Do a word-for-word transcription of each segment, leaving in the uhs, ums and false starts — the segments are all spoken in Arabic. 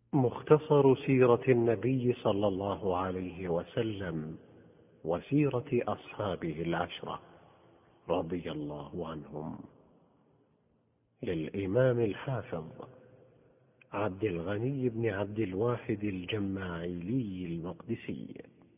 مختصر سيرة النبي صلى الله عليه وسلم وسيرة أصحابه العشرة رضي الله عنهم، للإمام الحافظ عبد الغني بن عبد الواحد الجماعيلي المقدسي.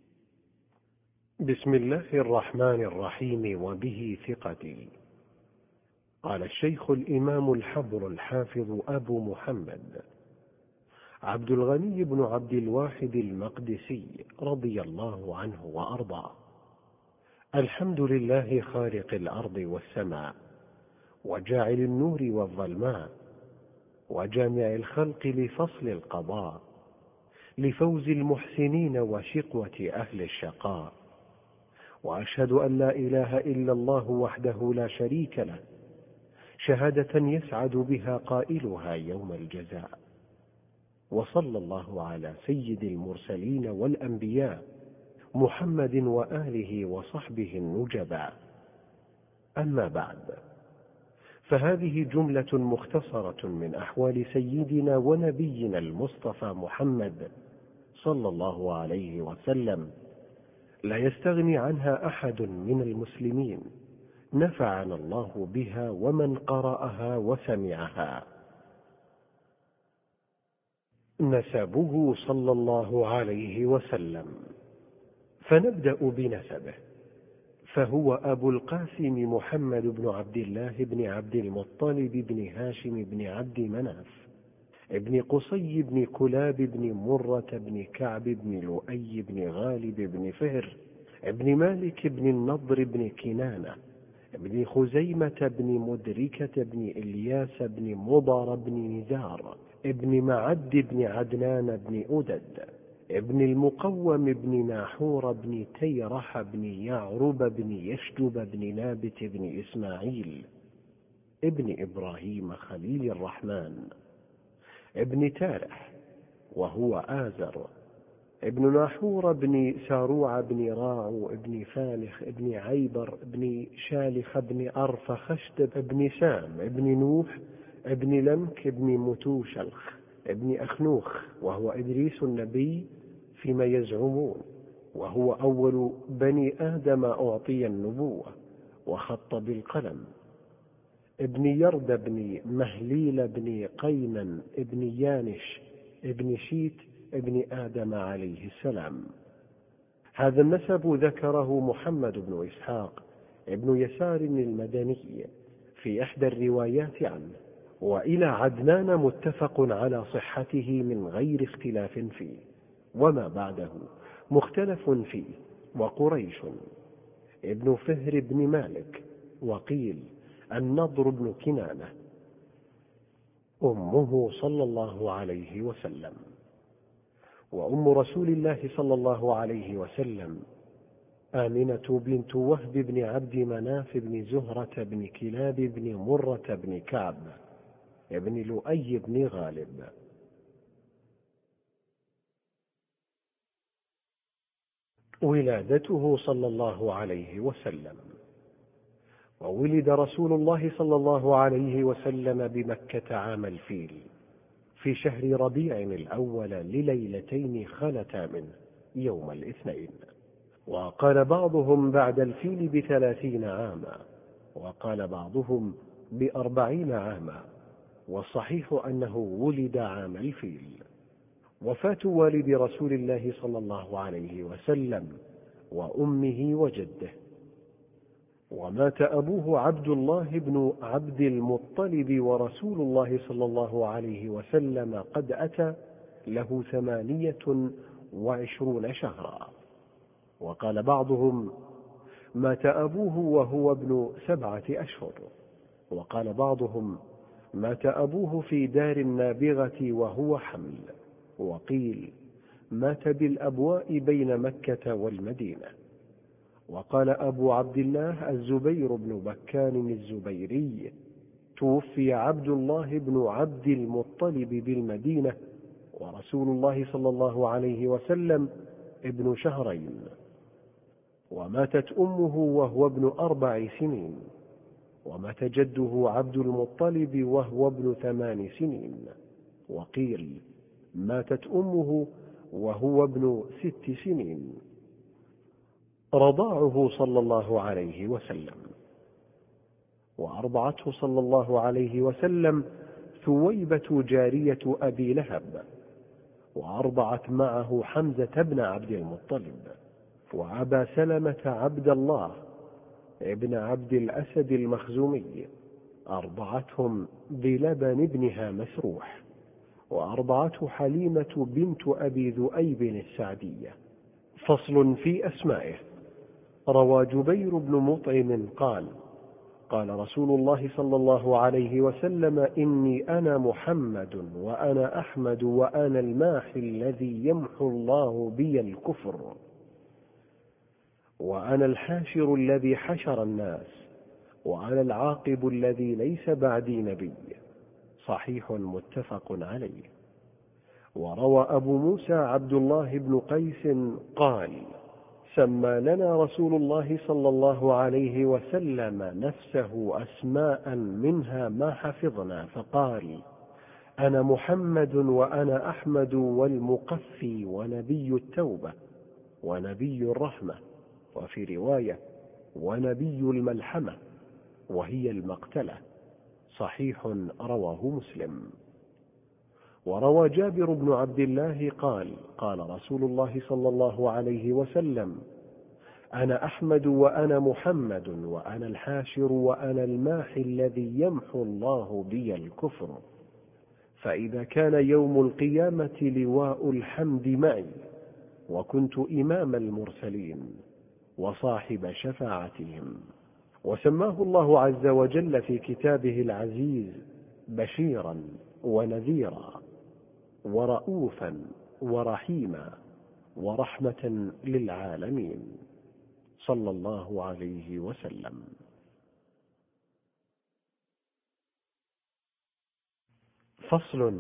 بسم الله الرحمن الرحيم، وبه ثقتي. قال الشيخ الإمام الحبر الحافظ أبو محمد عبد الغني بن عبد الواحد المقدسي رضي الله عنه وأرضاه: الحمد لله خالق الأرض والسماء، وجاعل النور والظلماء، وجامع الخلق لفصل القضاء، لفوز المحسنين وشقوة أهل الشقاء. وأشهد أن لا إله إلا الله وحده لا شريك له، شهادة يسعد بها قائلها يوم الجزاء. وصلى الله على سيد المرسلين والأنبياء محمد وآله وصحبه النجباء. أما بعد، فهذه جملة مختصرة من أحوال سيدنا ونبينا المصطفى محمد صلى الله عليه وسلم، لا يستغني عنها أحد من المسلمين، نفعنا الله بها ومن قرأها وسمعها. نسبه صلى الله عليه وسلم، فنبدأ بنسبه، فهو أبو القاسم محمد بن عبد الله بن عبد المطلب بن هاشم بن عبد مناف ابن قصي بن كلاب بن مرة بن كعب بن لؤي بن غالب بن فهر ابن مالك بن النضر بن كنانة ابن خزيمة بن مدركة بن إلياس بن مضر بن نزار ابن معد بن عدنان بن أدد ابن المقوم بن ناحور بن تيرح بن يعرب بن يشجب بن نابت بن إسماعيل ابن إبراهيم خليل الرحمن ابن تارح وهو آزر ابن ناحور بن ساروع بن راعو ابن فالخ ابن عيبر ابن شالخ ابن أرف خشدب ابن سام ابن نوح ابن لمك ابن متوشلخ ابن أخنوخ، وهو إدريس النبي فيما يزعمون، وهو أول بني آدم أعطي النبوة وخط بالقلم. ابن يرد بن مهليل بن قينن ابن يانش ابن شيت ابن آدم عليه السلام. هذا النسب ذكره محمد بن إسحاق ابن يسار المدني في إحدى الروايات عنه، وإلى عدنان متفق على صحته من غير اختلاف فيه، وما بعده مختلف فيه. وقريش ابن فهر بن مالك، وقيل النضر بن كنانة. أمه صلى الله عليه وسلم. وأم رسول الله صلى الله عليه وسلم آمنة بنت وهب بن عبد مناف بن زهرة بن كلاب بن مرة بن كعب ابن لؤي بن غالب. ولادته صلى الله عليه وسلم. وولد رسول الله صلى الله عليه وسلم بمكة عام الفيل في شهر ربيع الأول لليلتين خلتا منه يوم الاثنين، وقال بعضهم بعد الفيل بثلاثين عاما، وقال بعضهم بأربعين عاما، والصحيح أنه ولد عام الفيل. وفاة والد رسول الله صلى الله عليه وسلم وأمه وجده. ومات أبوه عبد الله بن عبد المطلب، ورسول الله صلى الله عليه وسلم قد أتى له ثمانية وعشرون شهرا. وقال بعضهم مات أبوه وهو ابن سبعة أشهر، وقال بعضهم مات أبوه في دار النابغة وهو حمل، وقيل مات بالأبواء بين مكة والمدينة. وقال أبو عبد الله الزبير بن بكان الزبيري توفي عبد الله بن عبد المطلب بالمدينة، ورسول الله صلى الله عليه وسلم ابن شهرين. وماتت أمه وهو ابن أربع سنين، ومات جده عبد المطلب وهو ابن ثمان سنين، وقيل ماتت أمه وهو ابن ست سنين. رضاعه صلى الله عليه وسلم. وأرضعته صلى الله عليه وسلم ثويبة جارية أبي لهب، وأرضعت معه حمزة بن عبد المطلب، وأبا سلمة عبد الله ابن عبد الأسد المخزومي، أرضعتهم بلبن ابنها مسروح. وأرضعته حليمة بنت أبي ذؤيب السعدية. فصل في أسمائه. روى جبير بن مطعم قال: قال رسول الله صلى الله عليه وسلم: إني أنا محمد وأنا أحمد وأنا الماحي الذي يمحو الله بي الكفر، وأنا الحاشر الذي حشر الناس، وأنا العاقب الذي ليس بعدي نبي. صحيح متفق عليه. وروى أبو موسى عبد الله بن قيس قال: سمى لنا رسول الله صلى الله عليه وسلم نفسه أسماء منها ما حفظنا، فقال: أنا محمد وأنا أحمد والمقفي ونبي التوبة ونبي الرحمة، وفي رواية ونبي الملحمة وهي المقتلة. صحيح رواه مسلم. وروى جابر بن عبد الله قال: قال رسول الله صلى الله عليه وسلم: أنا أحمد وأنا محمد وأنا الحاشر وأنا الماحي الذي يمحو الله بي الكفر، فإذا كان يوم القيامة لواء الحمد معي، وكنت إمام المرسلين وصاحب شفاعتهم. وسماه الله عز وجل في كتابه العزيز بشيرا ونذيرا ورؤوفا ورحيما ورحمة للعالمين، صلى الله عليه وسلم. فصل.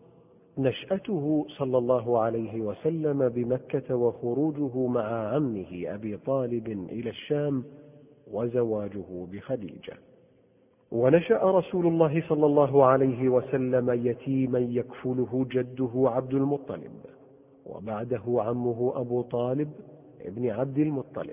نشأته صلى الله عليه وسلم بمكة، وخروجه مع عمه أبي طالب إلى الشام، وزواجه بخديجة. ونشأ رسول الله صلى الله عليه وسلم يتيما يكفله جده عبد المطلب، وبعده عمه أبو طالب ابن عبد المطلب،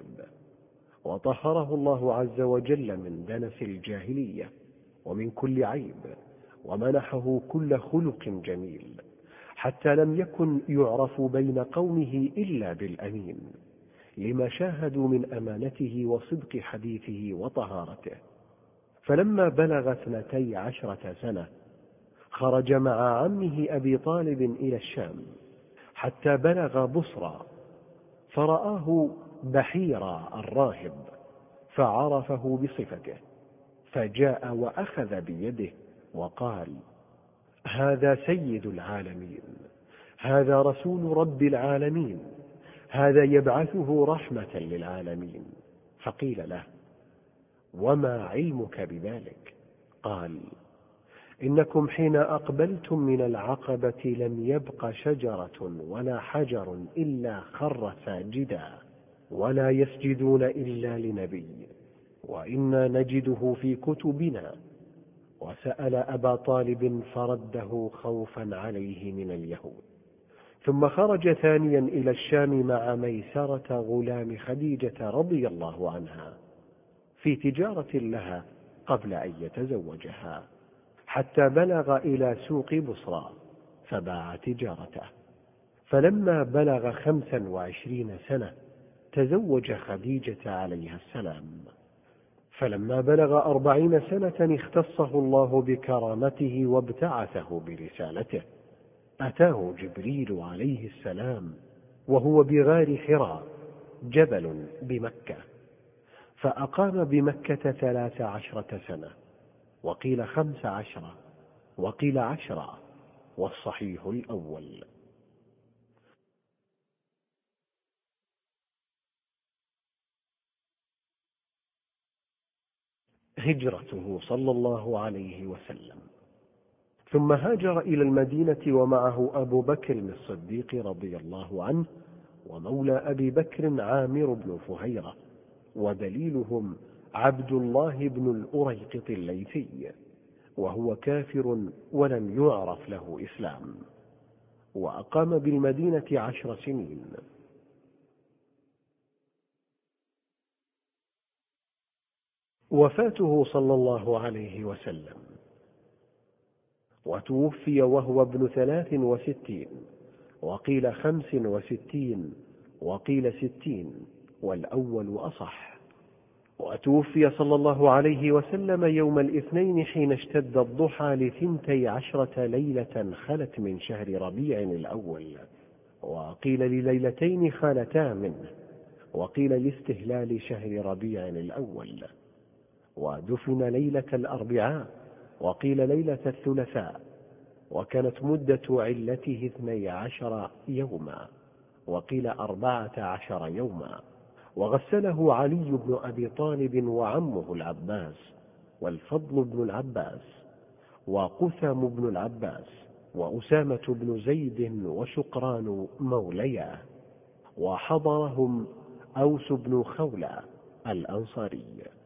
وطهره الله عز وجل من دنس الجاهلية ومن كل عيب، ومنحه كل خلق جميل، حتى لم يكن يعرف بين قومه إلا بالأمين، لما شاهدوا من أمانته وصدق حديثه وطهارته. فلما بلغ اثنتي عشرة سنة خرج مع عمه أبي طالب إلى الشام، حتى بلغ بصرى، فرآه بحيرا الراهب فعرفه بصفته، فجاء وأخذ بيده وقال: هذا سيد العالمين، هذا رسول رب العالمين، هذا يبعثه رحمة للعالمين. فقيل له: وما علمك بذلك؟ قال: إنكم حين أقبلتم من العقبة لم يبق شجرة ولا حجر إلا خر ساجدا، ولا يسجدون إلا لنبي، وإنا نجده في كتبنا. وسأل أبا طالب فرده خوفا عليه من اليهود. ثم خرج ثانيا إلى الشام مع ميسرة غلام خديجة رضي الله عنها في تجارة لها قبل أن يتزوجها، حتى بلغ إلى سوق بصرى فباع تجارته. فلما بلغ خمسا وعشرين سنة تزوج خديجة عليها السلام. فلما بلغ أربعين سنة اختصه الله بكرامته وابتعثه برسالته. أتاه جبريل عليه السلام وهو بغار حراء جبل بمكة، فأقام بمكة ثلاث عشرة سنة، وقيل خمس عشرة، وقيل عشرة، والصحيح الأول. هجرته صلى الله عليه وسلم. ثم هاجر إلى المدينة ومعه أبو بكر الصديق رضي الله عنه، ومولى أبي بكر عامر بن فهيرة، ودليلهم عبد الله بن الأريقط الليثي، وهو كافر ولم يعرف له إسلام. وأقام بالمدينة عشر سنين. وفاته صلى الله عليه وسلم، وتوفي وهو ابن ثلاث وستين، وقيل خمس وستين، وقيل ستين، والأول أصح. وتوفي صلى الله عليه وسلم يوم الاثنين حين اشتد الضحى لثنتي عشرة ليلة خلت من شهر ربيع الأول، وقيل لليلتين خالتا منه، وقيل لاستهلال شهر ربيع الأول. ودفن ليلة الأربعاء، وقيل ليلة الثلاثاء، وكانت مدة علته اثني عشر يوما، وقيل أربعة عشر يوما. وغسله علي بن أبي طالب وعمه العباس، والفضل بن العباس، وقثم بن العباس، وأسامة بن زيد، وشقران مولياه، وحضرهم أوس بن خولة الأنصاري.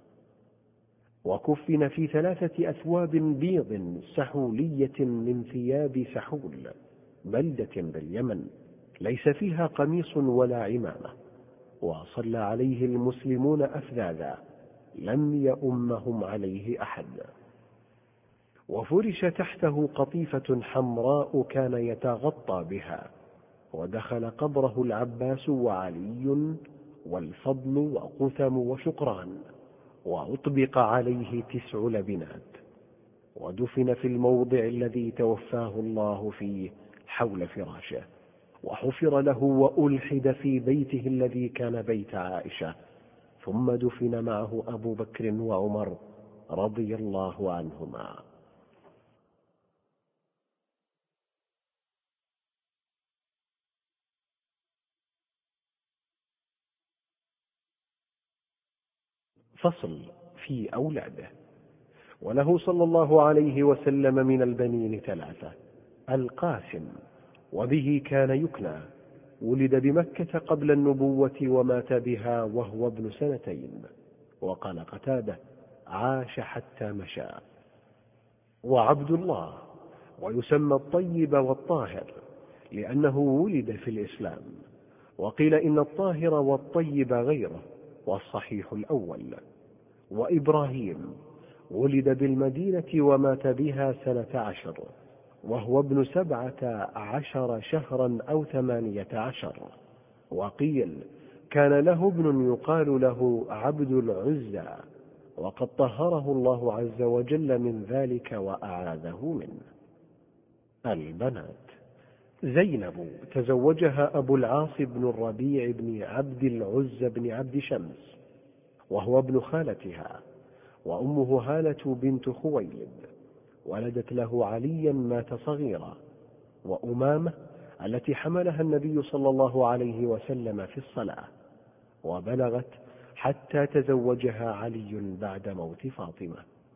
وكفن في ثلاثة أثواب بيض سحولية من ثياب سحول، بلدة باليمن ليس فيها قميص ولا عمامة، وصلى عليه المسلمون أفذاذا، لم يؤمهم عليه أحد. وفرش تحته قطيفة حمراء كان يتغطى بها، ودخل قبره العباس وعلي والفضل وقثم وشقران، وأطبق عليه تسع لبنات، ودفن في الموضع الذي توفاه الله فيه حول فراشه، وحفر له وألحد في بيته الذي كان بيت عائشة، ثم دفن معه أبو بكر وعمر رضي الله عنهما. فصل في أولاده. وله صلى الله عليه وسلم من البنين ثلاثة: القاسم، وبه كان يكنى، ولد بمكة قبل النبوة ومات بها وهو ابن سنتين، وقال قتادة: عاش حتى مشى. وعبد الله، ويسمى الطيب والطاهر لأنه ولد في الإسلام، وقيل إن الطاهر والطيب غيره، والصحيح الأول. وإبراهيم، ولد بالمدينة ومات بها سنة عشر، وهو ابن سبعة عشر شهرا أو ثمانية عشر. وقيل كان له ابن يقال له عبد العزى، وقد طهره الله عز وجل من ذلك وأعاذه منه. البنات: زينب تزوجها أبو العاص بن الربيع بن عبد العزى بن عبد شمس، وهو ابن خالتها، وأمه هالة بنت خويلد، ولدت له عليا مات صغيرا، وأمامة التي حملها النبي صلى الله عليه وسلم في الصلاة، وبلغت حتى تزوجها علي بعد موت فاطمة.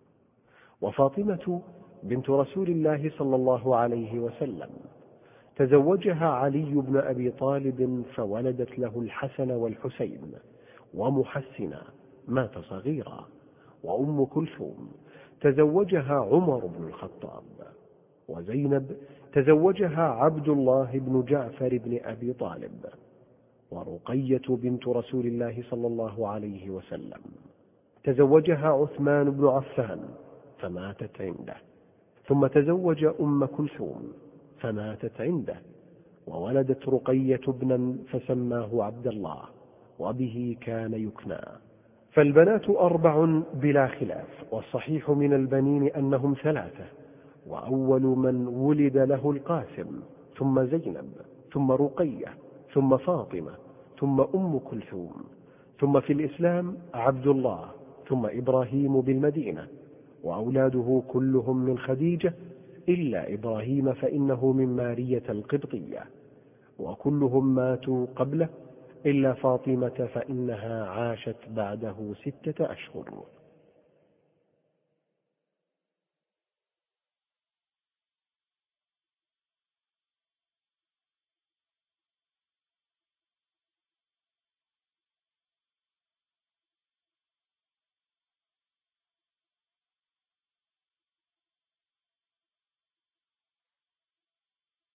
وفاطمة بنت رسول الله صلى الله عليه وسلم تزوجها علي بن أبي طالب، فولدت له الحسن والحسين، ومحسنا مات صغيرا. وأم كلثوم تزوجها عمر بن الخطاب. وزينب تزوجها عبد الله بن جعفر بن أبي طالب. ورقية بنت رسول الله صلى الله عليه وسلم تزوجها عثمان بن عفان فماتت عنده، ثم تزوج أم كلثوم فماتت عنده، وولدت رقية ابنا فسماه عبد الله، وبه كان يكنى. فالبنات أربع بلا خلاف، والصحيح من البنين أنهم ثلاثة: وأول من ولد له القاسم، ثم زينب، ثم رقية، ثم فاطمة، ثم أم كلثوم، ثم في الإسلام عبد الله، ثم إبراهيم بالمدينة. وأولاده كلهم من خديجة إلا إبراهيم فإنه من مارية القبطية، وكلهم ماتوا قبله إلا فاطمة فإنها عاشت بعده ستة أشهر.